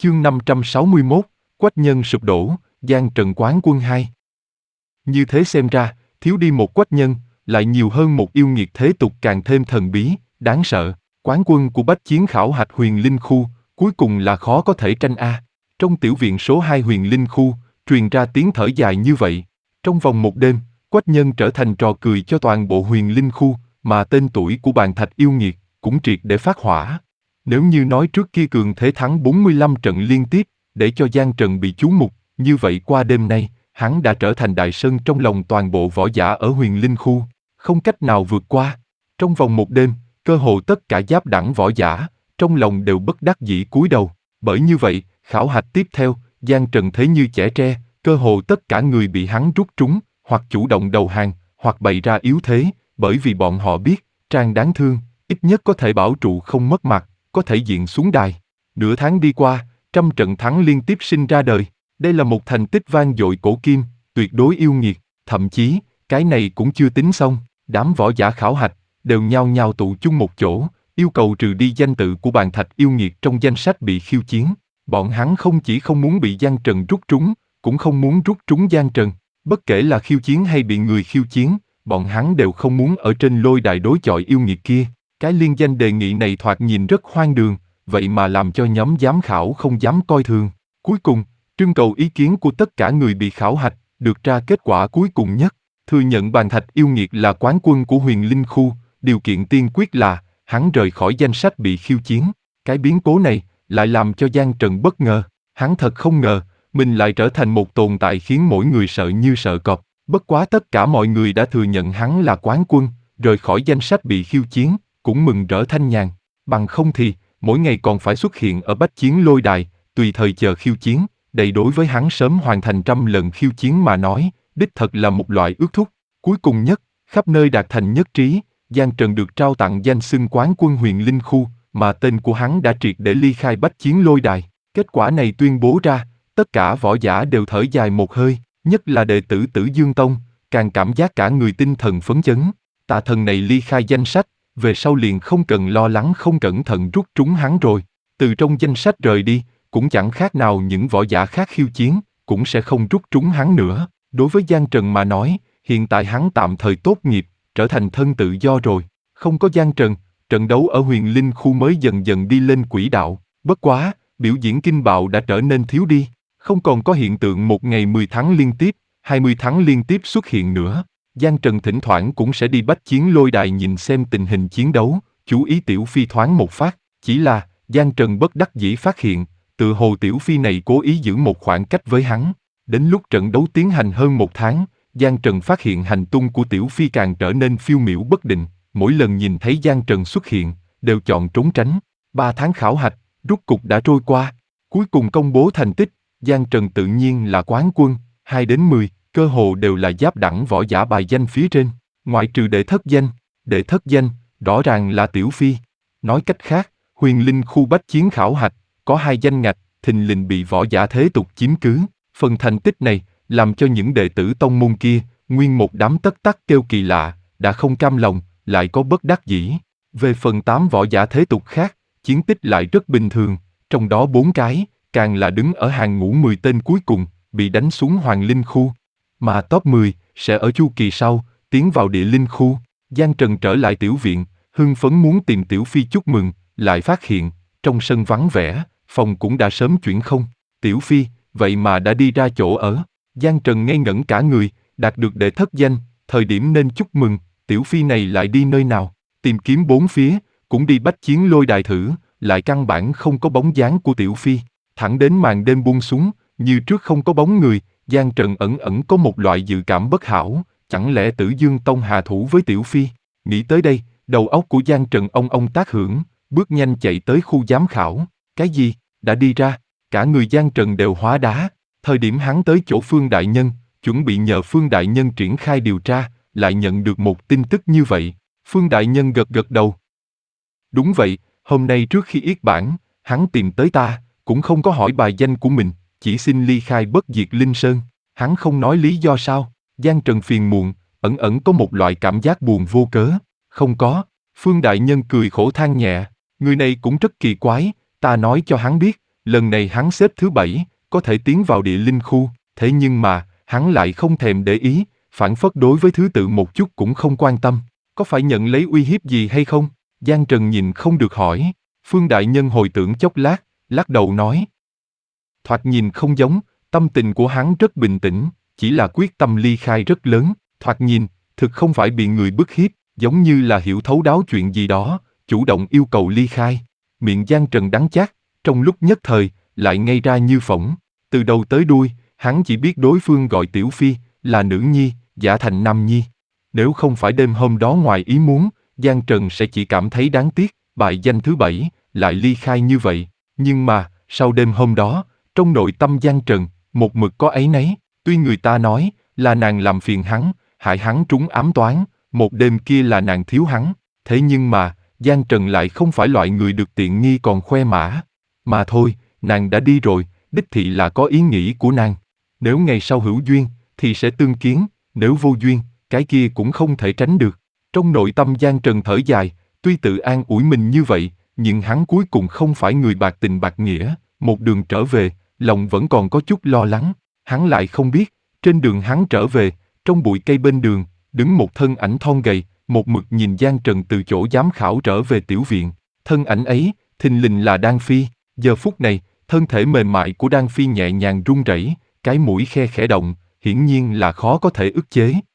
Chương 561, Quách nhân sụp đổ, Giang Trần quán quân 2. Như thế xem ra, thiếu đi một quách nhân, lại nhiều hơn một yêu nghiệt thế tục càng thêm thần bí, đáng sợ. Quán quân của bách chiến khảo hạch huyền linh khu, cuối cùng là khó có thể tranh a. Trong tiểu viện số 2 huyền linh khu, truyền ra tiếng thở dài như vậy. Trong vòng một đêm, quách nhân trở thành trò cười cho toàn bộ huyền linh khu, mà tên tuổi của bàn thạch yêu nghiệt cũng triệt để phát hỏa. Nếu như nói trước kia cường thế thắng 45 trận liên tiếp, để cho Giang Trần bị chú mục, như vậy qua đêm nay, hắn đã trở thành đại sơn trong lòng toàn bộ võ giả ở huyền linh khu, không cách nào vượt qua. Trong vòng một đêm, cơ hồ tất cả giáp đẳng võ giả, trong lòng đều bất đắc dĩ cúi đầu. Bởi như vậy, khảo hạch tiếp theo, Giang Trần thế như chẻ tre, cơ hồ tất cả người bị hắn rút trúng, hoặc chủ động đầu hàng, hoặc bày ra yếu thế, bởi vì bọn họ biết, Trang đáng thương, ít nhất có thể bảo trụ không mất mặt, có thể diện xuống đài. Nửa tháng đi qua, 100 trận thắng liên tiếp sinh ra đời. Đây là một thành tích vang dội cổ kim, tuyệt đối yêu nghiệt. Thậm chí, cái này cũng chưa tính xong. Đám võ giả khảo hạch đều nhao nhao tụ chung một chỗ, yêu cầu trừ đi danh tự của bàn thạch yêu nghiệt trong danh sách bị khiêu chiến. Bọn hắn không chỉ không muốn bị Giang Trần rút trúng, cũng không muốn rút trúng Giang Trần. Bất kể là khiêu chiến hay bị người khiêu chiến, bọn hắn đều không muốn ở trên lôi đài đối chọi yêu nghiệt kia. Cái liên danh đề nghị này thoạt nhìn rất hoang đường, vậy mà làm cho nhóm giám khảo không dám coi thường. Cuối cùng, trưng cầu ý kiến của tất cả người bị khảo hạch, được ra kết quả cuối cùng nhất. Thừa nhận bàn thạch yêu nghiệt là quán quân của huyền linh khu, điều kiện tiên quyết là, hắn rời khỏi danh sách bị khiêu chiến. Cái biến cố này, lại làm cho Giang Trần bất ngờ. Hắn thật không ngờ, mình lại trở thành một tồn tại khiến mỗi người sợ như sợ cọp. Bất quá tất cả mọi người đã thừa nhận hắn là quán quân, rời khỏi danh sách bị khiêu chiến, cũng mừng rỡ thanh nhàn. Bằng không thì, mỗi ngày còn phải xuất hiện ở bách chiến lôi đài, tùy thời chờ khiêu chiến. Đây đối với hắn sớm hoàn thành 100 lần khiêu chiến mà nói, đích thật là một loại ước thúc. Cuối cùng nhất, khắp nơi đạt thành nhất trí, Giang Trần được trao tặng danh xưng quán quân huyền linh khu, mà tên của hắn đã triệt để ly khai bách chiến lôi đài. Kết quả này tuyên bố ra, tất cả võ giả đều thở dài một hơi, nhất là đệ tử Tử Dương Tông, càng cảm giác cả người tinh thần phấn chấn. Tà thần này ly khai danh sách, về sau liền không cần lo lắng không cẩn thận rút trúng hắn rồi. Từ trong danh sách rời đi, cũng chẳng khác nào những võ giả khác khiêu chiến, cũng sẽ không rút trúng hắn nữa. Đối với Giang Trần mà nói, hiện tại hắn tạm thời tốt nghiệp, trở thành thân tự do rồi. Không có Giang Trần, trận đấu ở huyền linh khu mới dần dần đi lên quỹ đạo. Bất quá, biểu diễn kinh bạo đã trở nên thiếu đi, không còn có hiện tượng một ngày 10 thắng liên tiếp, 20 thắng liên tiếp xuất hiện nữa. Giang Trần thỉnh thoảng cũng sẽ đi bách chiến lôi đài nhìn xem tình hình chiến đấu, chú ý Tiểu Phi thoáng một phát. Chỉ là, Giang Trần bất đắc dĩ phát hiện, tự hồ Tiểu Phi này cố ý giữ một khoảng cách với hắn. Đến lúc trận đấu tiến hành hơn một tháng, Giang Trần phát hiện hành tung của Tiểu Phi càng trở nên phiêu miểu bất định. Mỗi lần nhìn thấy Giang Trần xuất hiện, đều chọn trốn tránh. 3 tháng khảo hạch, rút cục đã trôi qua. Cuối cùng công bố thành tích, Giang Trần tự nhiên là quán quân, 2 đến 10, cơ hồ đều là giáp đẳng võ giả bài danh phía trên. Ngoại trừ đệ thất danh, rõ ràng là Tiểu Phi. Nói cách khác, huyền linh khu bách chiến khảo hạch, có 2 danh ngạch, thình lình bị võ giả thế tục chiếm cứ. Phần thành tích này, làm cho những đệ tử tông môn kia, nguyên một đám tất tắc kêu kỳ lạ, đã không cam lòng, lại có bất đắc dĩ. Về phần 8 võ giả thế tục khác, chiến tích lại rất bình thường, trong đó 4 cái, càng là đứng ở hàng ngũ 10 tên cuối cùng, bị đánh xuống hoàng linh khu. Mà top 10, sẽ ở chu kỳ sau, tiến vào địa linh khu. Giang Trần trở lại tiểu viện, hưng phấn muốn tìm Tiểu Phi chúc mừng, lại phát hiện, trong sân vắng vẻ, phòng cũng đã sớm chuyển không. Tiểu Phi, vậy mà đã đi ra chỗ ở. Giang Trần ngây ngẩn cả người, đạt được đệ thất danh, thời điểm nên chúc mừng, Tiểu Phi này lại đi nơi nào? Tìm kiếm bốn phía, cũng đi bách chiến lôi đài thử, lại căn bản không có bóng dáng của Tiểu Phi. Thẳng đến màn đêm buông xuống, như trước không có bóng người, Giang Trần ẩn ẩn có một loại dự cảm bất hảo, chẳng lẽ Tử Dương Tông hạ thủ với Tiểu Phi? Nghĩ tới đây, đầu óc của Giang Trần ông tác hưởng, bước nhanh chạy tới khu giám khảo. Cái gì? Đã đi ra? Cả người Giang Trần đều hóa đá. Thời điểm hắn tới chỗ Phương Đại Nhân, chuẩn bị nhờ Phương Đại Nhân triển khai điều tra, lại nhận được một tin tức như vậy. Phương Đại Nhân gật gật đầu. Đúng vậy, hôm nay trước khi yết bản, hắn tìm tới ta, cũng không có hỏi bài danh của mình, chỉ xin ly khai Bất Diệt Linh Sơn. Hắn không nói lý do sao? Giang Trần phiền muộn, ẩn ẩn có một loại cảm giác buồn vô cớ. Không có. Phương Đại Nhân cười khổ than nhẹ. Người này cũng rất kỳ quái, ta nói cho hắn biết, Lần này hắn xếp thứ 7, có thể tiến vào địa linh khu, thế nhưng mà, hắn lại không thèm để ý, phản phất đối với thứ tự một chút cũng không quan tâm. Có phải nhận lấy uy hiếp gì hay không? Giang Trần nhìn không được hỏi. Phương Đại Nhân hồi tưởng chốc lát, lắc đầu nói. Thoạt nhìn không giống, tâm tình của hắn rất bình tĩnh, chỉ là quyết tâm ly khai rất lớn, thoạt nhìn, thực không phải bị người bức hiếp, giống như là hiểu thấu đáo chuyện gì đó, chủ động yêu cầu ly khai. Miệng Giang Trần đắng chát, trong lúc nhất thời, lại ngây ra như phỗng. Từ đầu tới đuôi, hắn chỉ biết đối phương gọi Tiểu Phi, là nữ nhi, giả thành nam nhi. Nếu không phải đêm hôm đó ngoài ý muốn, Giang Trần sẽ chỉ cảm thấy đáng tiếc, bại danh thứ 7, lại ly khai như vậy. Nhưng mà, sau đêm hôm đó, trong nội tâm Giang Trần, một mực có áy náy, tuy người ta nói, là nàng làm phiền hắn, hại hắn trúng ám toán, một đêm kia là nàng thiếu hắn, thế nhưng mà, Giang Trần lại không phải loại người được tiện nghi còn khoe mã. Mà thôi, nàng đã đi rồi, đích thị là có ý nghĩ của nàng. Nếu ngày sau hữu duyên, thì sẽ tương kiến, nếu vô duyên, cái kia cũng không thể tránh được. Trong nội tâm Giang Trần thở dài, tuy tự an ủi mình như vậy, nhưng hắn cuối cùng không phải người bạc tình bạc nghĩa, một đường trở về, lòng vẫn còn có chút lo lắng. Hắn lại không biết, trên đường hắn trở về, trong bụi cây bên đường, đứng một thân ảnh thon gầy, một mực nhìn Giang Trần từ chỗ giám khảo trở về tiểu viện. Thân ảnh ấy, thình lình là Đan Phi. Giờ phút này, thân thể mềm mại của Đan Phi nhẹ nhàng run rẩy, cái mũi khe khẽ động, hiển nhiên là khó có thể ức chế.